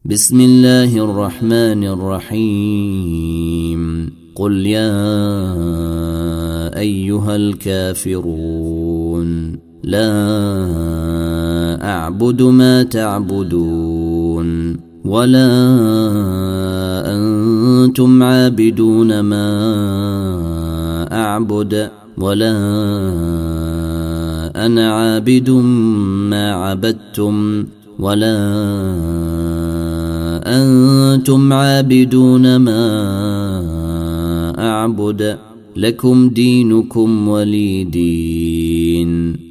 بسم الله الرحمن الرحيم قل يا أيها الكافرون لا أعبد ما تعبدون ولا أنتم عابدون ما أعبد ولا أنا عابد ما عبدتم ولا أنتم عابدون ما أعبد لكم دينكم ولي دين.